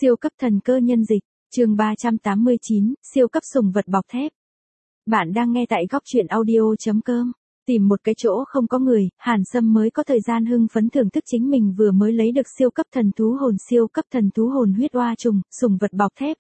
Siêu cấp thần cơ nhân dịch, chương 389, siêu cấp sùng vật bọc thép. Bạn đang nghe tại góc truyện audio.com. Tìm một cái chỗ không có người, Hàn Sâm mới có thời gian hưng phấn thưởng thức chính mình vừa mới lấy được siêu cấp thần thú hồn huyết oa trùng, sùng vật bọc thép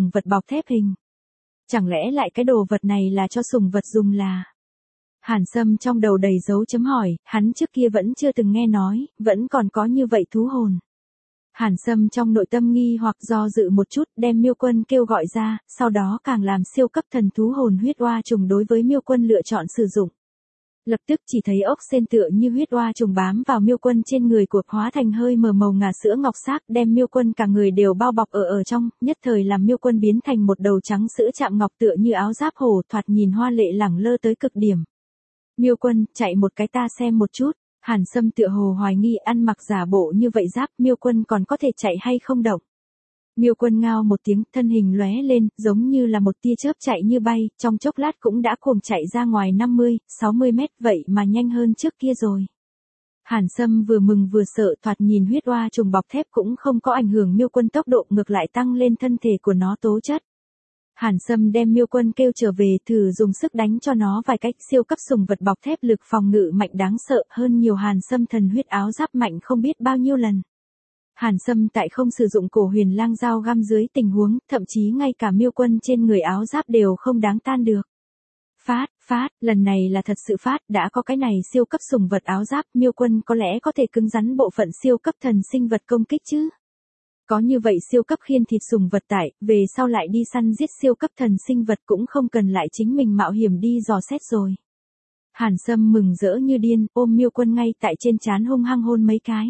hình. Chẳng lẽ lại cái đồ vật này là cho sùng vật dùng là? Hàn Sâm trong đầu đầy dấu chấm hỏi, hắn trước kia vẫn chưa từng nghe nói, vẫn còn có như vậy thú hồn. Hàn Sâm trong nội tâm nghi hoặc do dự một chút, đem Miêu Quân kêu gọi ra, sau đó càng làm siêu cấp thần thú hồn huyết oa trùng đối với Miêu Quân lựa chọn sử dụng. Lập tức chỉ thấy ốc sên tựa như huyết oa trùng bám vào Miêu Quân trên người cuộc hóa thành hơi mờ màu ngà sữa ngọc xác, đem Miêu Quân cả người đều bao bọc ở trong, nhất thời làm Miêu Quân biến thành một đầu trắng sữa chạm ngọc tựa như áo giáp hổ, thoạt nhìn hoa lệ lẳng lơ tới cực điểm. Miêu Quân, chạy một cái ta xem một chút. Hàn Sâm tựa hồ hoài nghi ăn mặc giả bộ như vậy giáp, Miêu Quân còn có thể chạy hay không động. Miêu Quân ngao một tiếng, thân hình lóe lên, giống như là một tia chớp chạy như bay, trong chốc lát cũng đã cuồng chạy ra ngoài 50-60 mét, vậy mà nhanh hơn trước kia rồi. Hàn Sâm vừa mừng vừa sợ, thoạt nhìn huyết oa trùng bọc thép cũng không có ảnh hưởng Miêu Quân tốc độ, ngược lại tăng lên thân thể của nó tố chất. Hàn Sâm đem Miêu Quân kêu trở về, thử dùng sức đánh cho nó vài cách, siêu cấp sùng vật bọc thép lực phòng ngự mạnh đáng sợ hơn nhiều Hàn Sâm thần huyết áo giáp mạnh không biết bao nhiêu lần. Hàn Sâm tại không sử dụng cổ huyền lang dao găm dưới tình huống, thậm chí ngay cả Miêu Quân trên người áo giáp đều không đáng tan được. Phát, lần này là thật sự phát, đã có cái này siêu cấp sùng vật áo giáp, Miêu Quân có lẽ có thể cứng rắn bộ phận siêu cấp thần sinh vật công kích chứ. Có như vậy siêu cấp khiên thịt sùng vật tại, về sau lại đi săn giết siêu cấp thần sinh vật cũng không cần lại chính mình mạo hiểm đi dò xét rồi. Hàn Sâm mừng rỡ như điên, ôm Miêu Quân ngay tại trên trán hung hăng hôn mấy cái.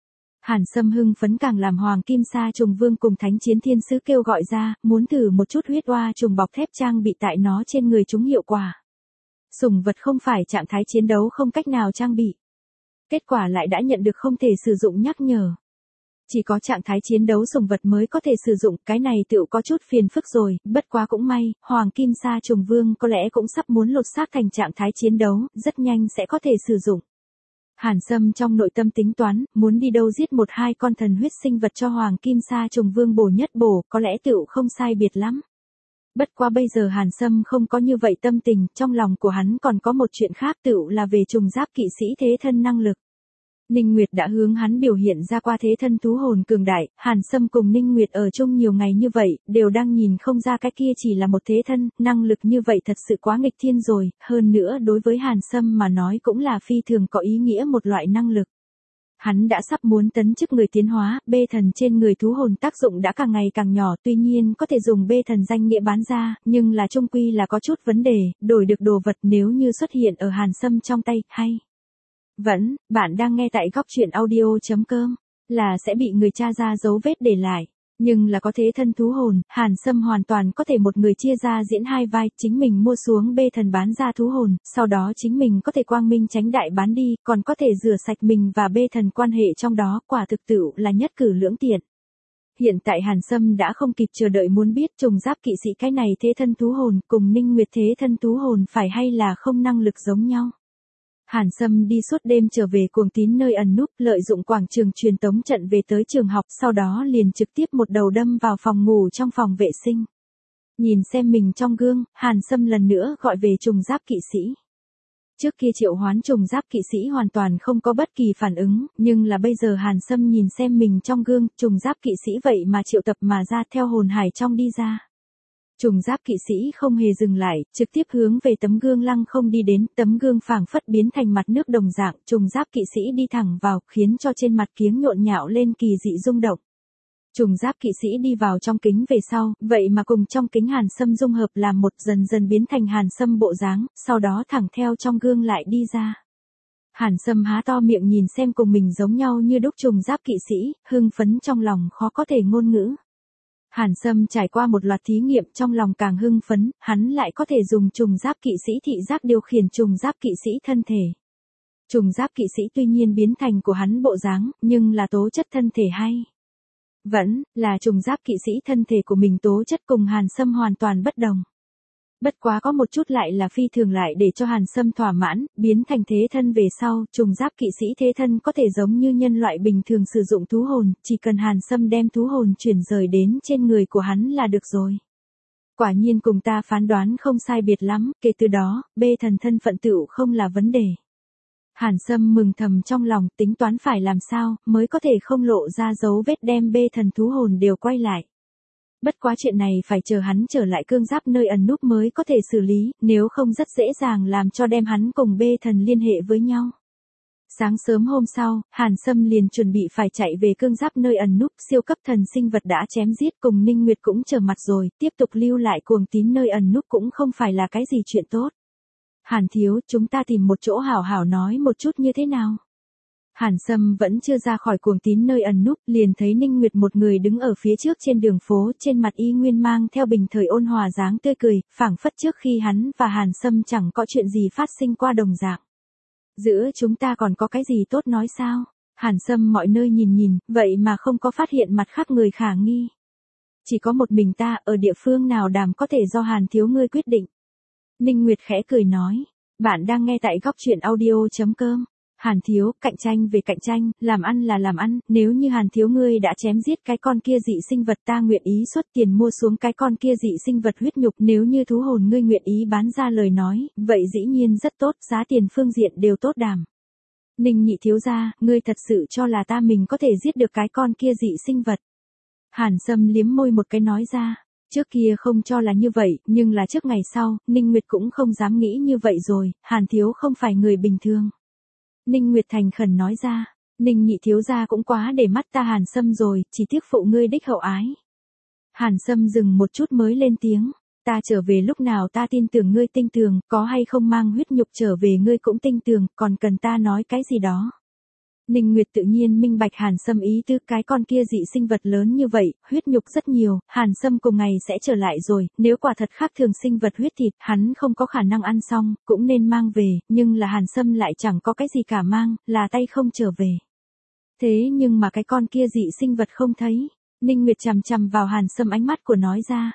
Hàn Sâm hưng phấn càng làm Hoàng Kim Sa Trùng Vương cùng Thánh Chiến Thiên Sứ kêu gọi ra, muốn thử một chút huyết oa trùng bọc thép trang bị tại nó trên người chúng hiệu quả. Sùng vật không phải trạng thái chiến đấu không cách nào trang bị. Kết quả lại đã nhận được không thể sử dụng nhắc nhở. Chỉ có trạng thái chiến đấu sùng vật mới có thể sử dụng, cái này tựu có chút phiền phức rồi, bất quá cũng may, Hoàng Kim Sa Trùng Vương có lẽ cũng sắp muốn lột xác thành trạng thái chiến đấu, rất nhanh sẽ có thể sử dụng. Hàn Sâm trong nội tâm tính toán, muốn đi đâu giết 1-2 con thần huyết sinh vật cho Hoàng Kim Sa Trùng Vương bổ nhất bổ, có lẽ tựu không sai biệt lắm. Bất quá bây giờ Hàn Sâm không có như vậy tâm tình, trong lòng của hắn còn có một chuyện khác tựu là về trùng giáp kỵ sĩ thế thân năng lực. Ninh Nguyệt đã hướng hắn biểu hiện ra qua thế thân thú hồn cường đại, Hàn Sâm cùng Ninh Nguyệt ở chung nhiều ngày như vậy, đều đang nhìn không ra cái kia chỉ là một thế thân, năng lực như vậy thật sự quá nghịch thiên rồi, hơn nữa đối với Hàn Sâm mà nói cũng là phi thường có ý nghĩa một loại năng lực. Hắn đã sắp muốn tấn chức người tiến hóa, bê thần trên người thú hồn tác dụng đã càng ngày càng nhỏ, tuy nhiên có thể dùng bê thần danh nghĩa bán ra, nhưng là chung quy là có chút vấn đề, đổi được đồ vật nếu như xuất hiện ở Hàn Sâm trong tay, hay. Bạn đang nghe tại góc truyện audio.com, là sẽ bị người tra ra dấu vết để lại. Nhưng là có thế thân thú hồn, Hàn Sâm hoàn toàn có thể một người chia ra diễn hai vai, chính mình mua xuống bê thần bán ra thú hồn, sau đó chính mình có thể quang minh chánh đại bán đi, còn có thể rửa sạch mình và bê thần quan hệ trong đó, quả thực tựu là nhất cử lưỡng tiện. Hiện tại Hàn Sâm đã không kịp chờ đợi muốn biết trùng giáp kỵ sĩ cái này thế thân thú hồn cùng Ninh Nguyệt thế thân thú hồn phải hay là không năng lực giống nhau. Hàn Sâm đi suốt đêm trở về Cuồng Tín nơi ẩn núp, lợi dụng quảng trường truyền tống trận về tới trường học, sau đó liền trực tiếp một đầu đâm vào phòng ngủ trong phòng vệ sinh. Nhìn xem mình trong gương, Hàn Sâm lần nữa gọi về trùng giáp kỵ sĩ. Trước kia triệu hoán trùng giáp kỵ sĩ hoàn toàn không có bất kỳ phản ứng, nhưng là bây giờ Hàn Sâm nhìn xem mình trong gương, trùng giáp kỵ sĩ vậy mà triệu tập mà ra theo hồn hải trong đi ra. Trùng giáp kỵ sĩ không hề dừng lại, trực tiếp hướng về tấm gương lăng không đi đến, tấm gương phảng phất biến thành mặt nước đồng dạng, trùng giáp kỵ sĩ đi thẳng vào, khiến cho trên mặt kiếng nhộn nhạo lên kỳ dị rung động. Trùng giáp kỵ sĩ đi vào trong kính về sau, vậy mà cùng trong kính Hàn Sâm dung hợp làm một, dần dần biến thành Hàn Sâm bộ dáng, sau đó thẳng theo trong gương lại đi ra. Hàn Sâm há to miệng nhìn xem cùng mình giống nhau như đúc trùng giáp kỵ sĩ, hưng phấn trong lòng khó có thể ngôn ngữ. Hàn Sâm trải qua một loạt thí nghiệm trong lòng càng hưng phấn, hắn lại có thể dùng trùng giáp kỵ sĩ thị giác điều khiển trùng giáp kỵ sĩ thân thể. Trùng giáp kỵ sĩ tuy nhiên biến thành của hắn bộ dáng, nhưng là tố chất thân thể hay. Vẫn là trùng giáp kỵ sĩ thân thể của mình tố chất cùng Hàn Sâm hoàn toàn bất đồng. Bất quá có một chút lại là phi thường lại để cho Hàn Sâm thỏa mãn, biến thành thế thân về sau, trùng giáp kỵ sĩ thế thân có thể giống như nhân loại bình thường sử dụng thú hồn, chỉ cần Hàn Sâm đem thú hồn chuyển rời đến trên người của hắn là được rồi. Quả nhiên cùng ta phán đoán không sai biệt lắm, kể từ đó, bê thần thân phận tựu không là vấn đề. Hàn Sâm mừng thầm trong lòng, tính toán phải làm sao, mới có thể không lộ ra dấu vết đem bê thần thú hồn đều quay lại. Bất quá chuyện này phải chờ hắn trở lại cương giáp nơi ẩn núp mới có thể xử lý, nếu không rất dễ dàng làm cho đem hắn cùng bê thần liên hệ với nhau. Sáng sớm hôm sau, Hàn Sâm liền chuẩn bị phải chạy về cương giáp nơi ẩn núp, siêu cấp thần sinh vật đã chém giết cùng Ninh Nguyệt cũng trở mặt rồi, tiếp tục lưu lại cuồng tín nơi ẩn núp cũng không phải là cái gì chuyện tốt. Hàn thiếu, chúng ta tìm một chỗ hảo hảo nói một chút như thế nào? Hàn Sâm vẫn chưa ra khỏi cuồng tín nơi ẩn núp, liền thấy Ninh Nguyệt một người đứng ở phía trước trên đường phố, trên mặt y nguyên mang theo bình thời ôn hòa dáng tươi cười, phảng phất trước khi hắn và Hàn Sâm chẳng có chuyện gì phát sinh qua đồng dạng. Giữa chúng ta còn có cái gì tốt nói sao? Hàn Sâm mọi nơi nhìn nhìn, vậy mà không có phát hiện mặt khác người khả nghi. Chỉ có một mình ta, ở địa phương nào đàm có thể do Hàn thiếu ngươi quyết định. Ninh Nguyệt khẽ cười nói, bạn đang nghe tại góc truyện audio.com. Hàn thiếu, cạnh tranh về cạnh tranh, làm ăn là làm ăn, nếu như Hàn thiếu ngươi đã chém giết cái con kia dị sinh vật ta nguyện ý xuất tiền mua xuống cái con kia dị sinh vật huyết nhục, nếu như thú hồn ngươi nguyện ý bán ra lời nói, vậy dĩ nhiên rất tốt, giá tiền phương diện đều tốt đàm. Ninh nhị thiếu gia, ngươi thật sự cho là ta mình có thể giết được cái con kia dị sinh vật. Hàn Sâm liếm môi một cái nói ra. Trước kia không cho là như vậy, nhưng là trước ngày sau, Ninh Nguyệt cũng không dám nghĩ như vậy rồi, Hàn thiếu không phải người bình thường. Ninh Nguyệt thành khẩn nói ra, Ninh nhị thiếu gia cũng quá để mắt ta Hàn Sâm rồi, chỉ tiếc phụ ngươi đích hậu ái. Hàn Sâm dừng một chút mới lên tiếng, ta trở về lúc nào ta tin tưởng ngươi tinh tường, có hay không mang huyết nhục trở về ngươi cũng tinh tường, còn cần ta nói cái gì đó. Ninh Nguyệt tự nhiên minh bạch Hàn Sâm ý tứ, cái con kia dị sinh vật lớn như vậy, huyết nhục rất nhiều, Hàn Sâm cùng ngày sẽ trở lại rồi, nếu quả thật khác thường sinh vật huyết thịt, hắn không có khả năng ăn xong, cũng nên mang về, nhưng là Hàn Sâm lại chẳng có cái gì cả mang, là tay không trở về. Thế nhưng mà cái con kia dị sinh vật không thấy, Ninh Nguyệt chằm chằm vào Hàn Sâm ánh mắt của nói ra.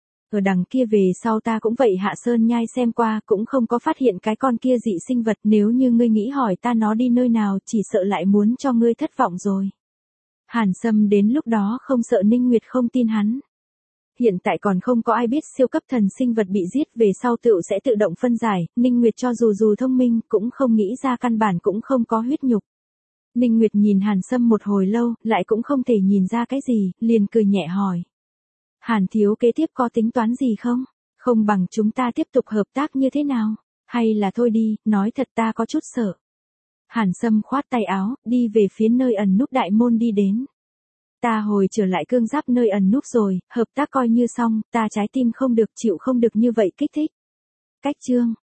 Ở đằng kia về sau ta cũng vậy hạ sơn nhai xem qua, cũng không có phát hiện cái con kia dị sinh vật, nếu như ngươi nghĩ hỏi ta nó đi nơi nào, chỉ sợ lại muốn cho ngươi thất vọng rồi. Hàn Sâm đến lúc đó không sợ Ninh Nguyệt không tin hắn. Hiện tại còn không có ai biết siêu cấp thần sinh vật bị giết về sau tựu sẽ tự động phân giải, Ninh Nguyệt cho dù thông minh, cũng không nghĩ ra căn bản cũng không có huyết nhục. Ninh Nguyệt nhìn Hàn Sâm một hồi lâu, lại cũng không thể nhìn ra cái gì, liền cười nhẹ hỏi. Hàn thiếu kế tiếp có tính toán gì không? Không bằng chúng ta tiếp tục hợp tác như thế nào? Hay là thôi đi, nói thật ta có chút sợ. Hàn Sâm khoát tay áo, đi về phía nơi ẩn núp đại môn đi đến. Ta hồi trở lại cương giáp nơi ẩn núp rồi, hợp tác coi như xong, ta trái tim không được chịu không được như vậy kích thích. Cách chương.